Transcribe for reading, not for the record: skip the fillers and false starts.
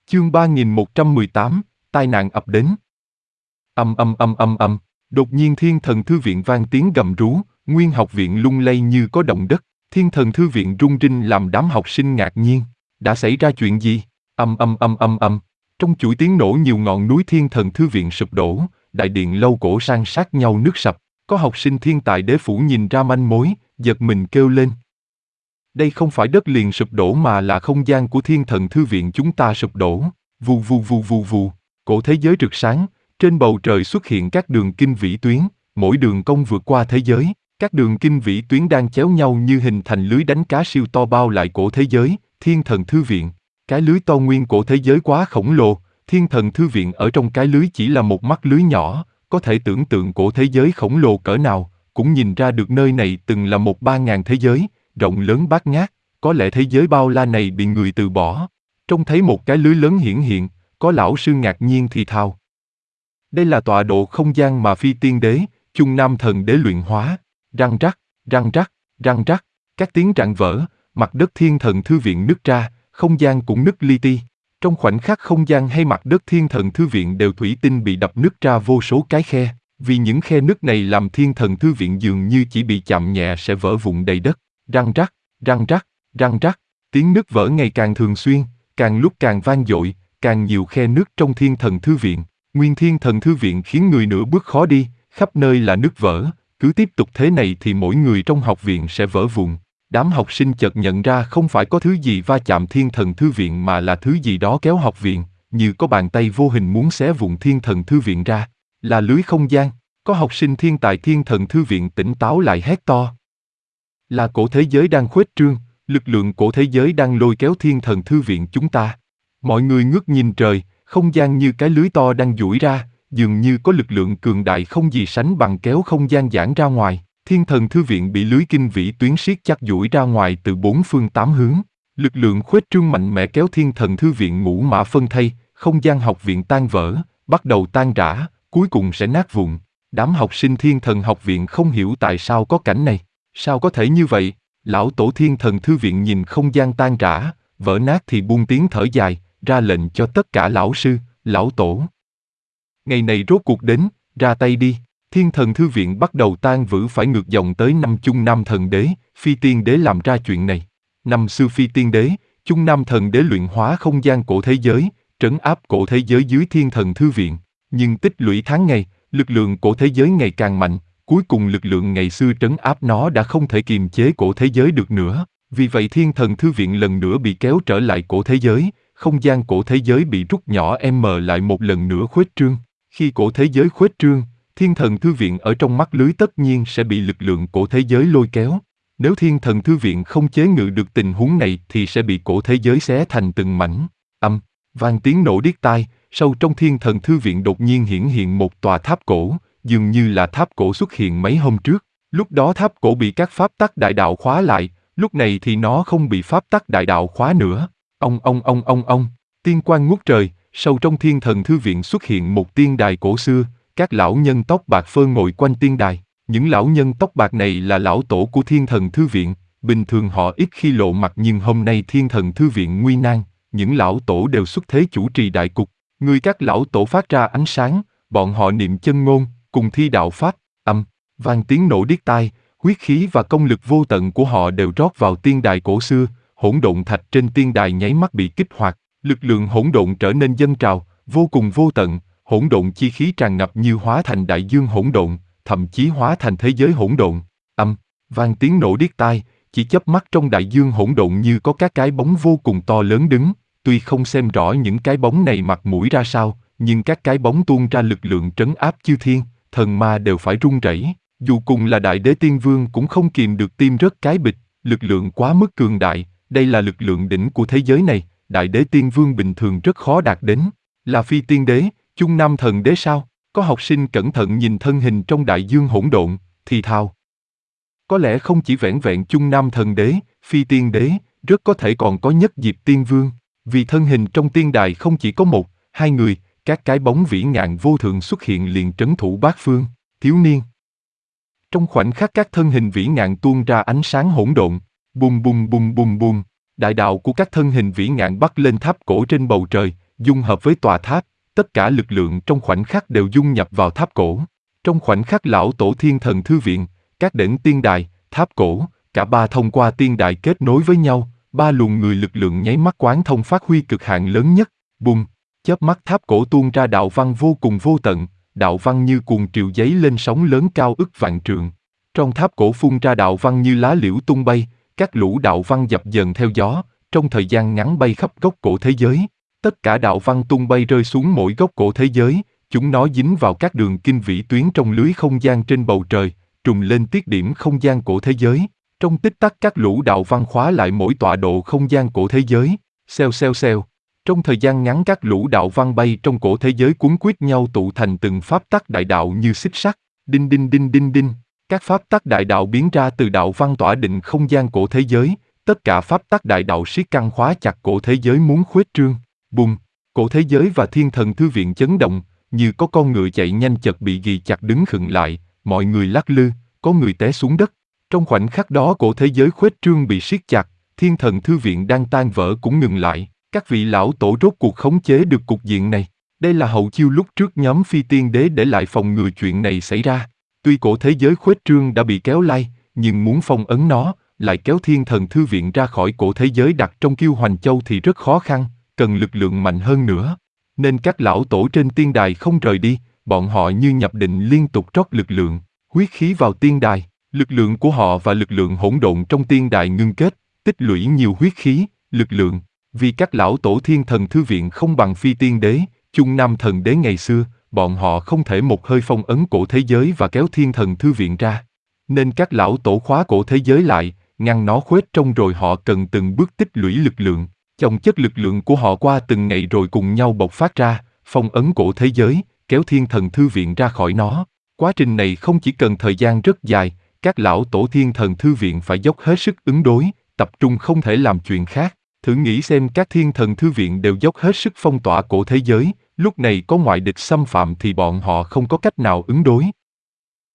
Chương 3118, tai nạn ập đến. Đột nhiên Thiên Thần Thư Viện vang tiếng gầm rú, nguyên học viện lung lay như có động đất. Thiên Thần Thư Viện rung rinh làm đám học sinh ngạc nhiên. Đã xảy ra chuyện gì? Trong chuỗi tiếng nổ nhiều ngọn núi Thiên Thần Thư Viện sụp đổ, đại điện lâu cổ san sát nhau nứt sập. Có học sinh Thiên Tài Đế Phủ nhìn ra manh mối, giật mình kêu lên. Đây không phải đất liền sụp đổ mà là không gian của Thiên Thần Thư Viện chúng ta sụp đổ. Vù vù vù vù vù, cổ thế giới rực sáng, trên bầu trời xuất hiện các đường kinh vĩ tuyến, mỗi đường cong vượt qua thế giới, các đường kinh vĩ tuyến đang chéo nhau như hình thành lưới đánh cá siêu to bao lại cổ thế giới, Thiên Thần Thư Viện. Cái lưới to nguyên cổ thế giới quá khổng lồ, Thiên Thần Thư Viện ở trong cái lưới chỉ là một mắt lưới nhỏ, có thể tưởng tượng cổ thế giới khổng lồ cỡ nào, cũng nhìn ra được nơi này từng là một 3000 thế giới, rộng lớn bát ngát, có lẽ thế giới bao la này bị người từ bỏ. Trông thấy một cái lưới lớn hiển hiện, có lão sư ngạc nhiên thì thào. Đây là tọa độ không gian mà Phi Tiên Đế, Chung Nam Thần Đế luyện hóa. Răng rắc, răng rắc, răng rắc, các tiếng rạn vỡ, mặt đất Thiên Thần Thư Viện nứt ra, không gian cũng nứt li ti. Trong khoảnh khắc không gian hay mặt đất Thiên Thần Thư Viện đều thủy tinh bị đập nứt ra vô số cái khe. Vì những khe nứt này làm Thiên Thần Thư Viện dường như chỉ bị chạm nhẹ sẽ vỡ vụn đầy đất. Răng rắc, răng rắc, răng rắc, tiếng nứt vỡ ngày càng thường xuyên, càng lúc càng vang dội, càng nhiều khe nứt trong Thiên Thần Thư Viện. Nguyên Thiên Thần Thư Viện khiến người nửa bước khó đi, khắp nơi là nứt vỡ, cứ tiếp tục thế này thì mỗi người trong học viện sẽ vỡ vụn. Đám học sinh chợt nhận ra không phải có thứ gì va chạm Thiên Thần Thư Viện mà là thứ gì đó kéo học viện, như có bàn tay vô hình muốn xé vụn Thiên Thần Thư Viện ra. Là lưới không gian, có học sinh thiên tài Thiên Thần Thư Viện tỉnh táo lại hét to. Là cổ thế giới đang khuếch trương, lực lượng cổ thế giới đang lôi kéo Thiên Thần Thư Viện chúng ta. Mọi người ngước nhìn trời, không gian như cái lưới to đang duỗi ra, dường như có lực lượng cường đại không gì sánh bằng kéo không gian giãn ra ngoài. Thiên Thần Thư Viện bị lưới kinh vĩ tuyến siết chặt duỗi ra ngoài từ 4 phương 8 hướng. Lực lượng khuếch trương mạnh mẽ kéo Thiên Thần Thư Viện ngũ mã phân thây, không gian học viện tan vỡ, bắt đầu tan rã, cuối cùng sẽ nát vụn. Đám học sinh Thiên Thần học viện không hiểu tại sao có cảnh này. Sao có thể như vậy? Lão tổ Thiên Thần Thư Viện nhìn không gian tan rã, vỡ nát thì buông tiếng thở dài, ra lệnh cho tất cả lão sư, lão tổ. Ngày này rốt cuộc đến, ra tay đi. Thiên Thần Thư Viện bắt đầu tan vỡ phải ngược dòng tới năm Chung Nam Thần Đế, Phi Tiên Đế làm ra chuyện này. Năm xưa Phi Tiên Đế, Chung Nam Thần Đế luyện hóa không gian cổ thế giới, trấn áp cổ thế giới dưới Thiên Thần Thư Viện. Nhưng tích lũy tháng ngày, lực lượng cổ thế giới ngày càng mạnh, cuối cùng lực lượng ngày xưa trấn áp nó đã không thể kiềm chế cổ thế giới được nữa. Vì vậy Thiên Thần Thư Viện lần nữa bị kéo trở lại cổ thế giới, không gian cổ thế giới bị rút nhỏ lại một lần nữa khuếch trương. Khi cổ thế giới khuếch trương, Thiên Thần Thư Viện ở trong mắt lưới tất nhiên sẽ bị lực lượng cổ thế giới lôi kéo. Nếu Thiên Thần Thư Viện không chế ngự được tình huống này thì sẽ bị cổ thế giới xé thành từng mảnh. Vang tiếng nổ điếc tai, sâu trong Thiên Thần Thư Viện đột nhiên hiển hiện một tòa tháp cổ, dường như là tháp cổ xuất hiện mấy hôm trước. Lúc đó tháp cổ bị các pháp tắc đại đạo khóa lại, lúc này thì nó không bị pháp tắc đại đạo khóa nữa. Tiên quang ngút trời, sâu trong Thiên Thần Thư Viện xuất hiện một tiên đài cổ xưa, các lão nhân tóc bạc phơ ngồi quanh tiên đài. Những lão nhân tóc bạc này là lão tổ của Thiên Thần Thư Viện, bình thường họ ít khi lộ mặt nhưng hôm nay Thiên Thần Thư Viện nguy nan, những lão tổ đều xuất thế chủ trì đại cục. Người các lão tổ phát ra ánh sáng, bọn họ niệm chân ngôn, cùng thi đạo pháp. Vang tiếng nổ điếc tai, huyết khí và công lực vô tận của họ đều rót vào tiên đài cổ xưa, hỗn độn thạch trên tiên đài nháy mắt bị kích hoạt, lực lượng hỗn độn trở nên dâng trào, vô cùng vô tận, hỗn độn chi khí tràn ngập như hóa thành đại dương hỗn độn, thậm chí hóa thành thế giới hỗn độn. Vang tiếng nổ điếc tai, chỉ chớp mắt trong đại dương hỗn độn như có các cái bóng vô cùng to lớn đứng, tuy không xem rõ những cái bóng này mặt mũi ra sao, nhưng các cái bóng tuôn ra lực lượng trấn áp chư thiên, thần ma đều phải run rẩy. Dù cùng là Đại Đế Tiên Vương cũng không kìm được tim rớt cái bịch, lực lượng quá mức cường đại, đây là lực lượng đỉnh của thế giới này, Đại Đế Tiên Vương bình thường rất khó đạt đến. Là Phi Tiên Đế, Chung Nam Thần Đế sao? Có học sinh cẩn thận nhìn thân hình trong đại dương hỗn độn, thì thào. Có lẽ không chỉ vẻn vẹn Chung Nam Thần Đế, Phi Tiên Đế, rất có thể còn có Nhất Diệp Tiên Vương, vì thân hình trong tiên đài không chỉ có một, hai người, các cái bóng vĩ ngạn vô thượng xuất hiện liền trấn thủ bát phương, thiếu niên. Trong khoảnh khắc các thân hình vĩ ngạn tuôn ra ánh sáng hỗn độn, bùm bùm bùm bùm bùm, đại đạo của các thân hình vĩ ngạn bắt lên tháp cổ trên bầu trời, dung hợp với tòa tháp, tất cả lực lượng trong khoảnh khắc đều dung nhập vào tháp cổ. Trong khoảnh khắc lão tổ thiên thần thư viện, các đỉnh tiên đài, tháp cổ, cả ba thông qua tiên đài kết nối với nhau, ba luồng người lực lượng nháy mắt quán thông phát huy cực hạn lớn nhất, bùng, chớp mắt tháp cổ tuôn ra đạo văn vô cùng vô tận, đạo văn như cuồng triều giấy lên sóng lớn cao ức vạn trượng. Trong tháp cổ phun ra đạo văn như lá liễu tung bay, các lũ đạo văn dập dờn theo gió, trong thời gian ngắn bay khắp góc cổ thế giới. Tất cả đạo văn tung bay rơi xuống mỗi góc cổ thế giới, chúng nó dính vào các đường kinh vĩ tuyến trong lưới không gian trên bầu trời, trùng lên tiết điểm không gian cổ thế giới. Trong tích tắc các lũ đạo văn khóa lại mỗi tọa độ không gian cổ thế giới, xèo xèo xèo. Trong thời gian ngắn các lũ đạo văn bay trong cổ thế giới cuốn quýt nhau tụ thành từng pháp tắc đại đạo như xích sắt, đinh đinh đinh đinh đinh. Các pháp tắc đại đạo biến ra từ đạo văn tỏa định không gian cổ thế giới, tất cả pháp tắc đại đạo siết căng khóa chặt cổ thế giới muốn khuếch trương. Bùng, cổ thế giới và thiên thần thư viện chấn động, như có con ngựa chạy nhanh chợt bị ghi chặt đứng khựng lại, mọi người lắc lư, có người té xuống đất. Trong khoảnh khắc đó cổ thế giới khuếch trương bị siết chặt, thiên thần thư viện đang tan vỡ cũng ngừng lại. Các vị lão tổ rốt cuộc khống chế được cục diện này. Đây là hậu chiêu lúc trước nhóm phi tiên đế để lại phòng ngừa chuyện này xảy ra. Tuy cổ thế giới khuếch trương đã bị kéo lai, nhưng muốn phong ấn nó, lại kéo thiên thần thư viện ra khỏi cổ thế giới đặt trong Kiêu Hoành Châu thì rất khó khăn, cần lực lượng mạnh hơn nữa. Nên các lão tổ trên tiên đài không rời đi, bọn họ như nhập định liên tục rót lực lượng, huyết khí vào tiên đài. Lực lượng của họ và lực lượng hỗn độn trong tiên đài ngưng kết, tích lũy nhiều huyết khí, lực lượng. Vì các lão tổ thiên thần thư viện không bằng phi tiên đế, chung nam thần đế ngày xưa, bọn họ không thể một hơi phong ấn cổ thế giới và kéo thiên thần thư viện ra. Nên các lão tổ khóa cổ thế giới lại, ngăn nó khuếch trông rồi họ cần từng bước tích lũy lực lượng, chồng chất lực lượng của họ qua từng ngày rồi cùng nhau bộc phát ra, phong ấn cổ thế giới, kéo thiên thần thư viện ra khỏi nó. Quá trình này không chỉ cần thời gian rất dài, các lão tổ thiên thần thư viện phải dốc hết sức ứng đối, tập trung không thể làm chuyện khác. Thử nghĩ xem các thiên thần thư viện đều dốc hết sức phong tỏa cổ thế giới, lúc này có ngoại địch xâm phạm thì bọn họ không có cách nào ứng đối.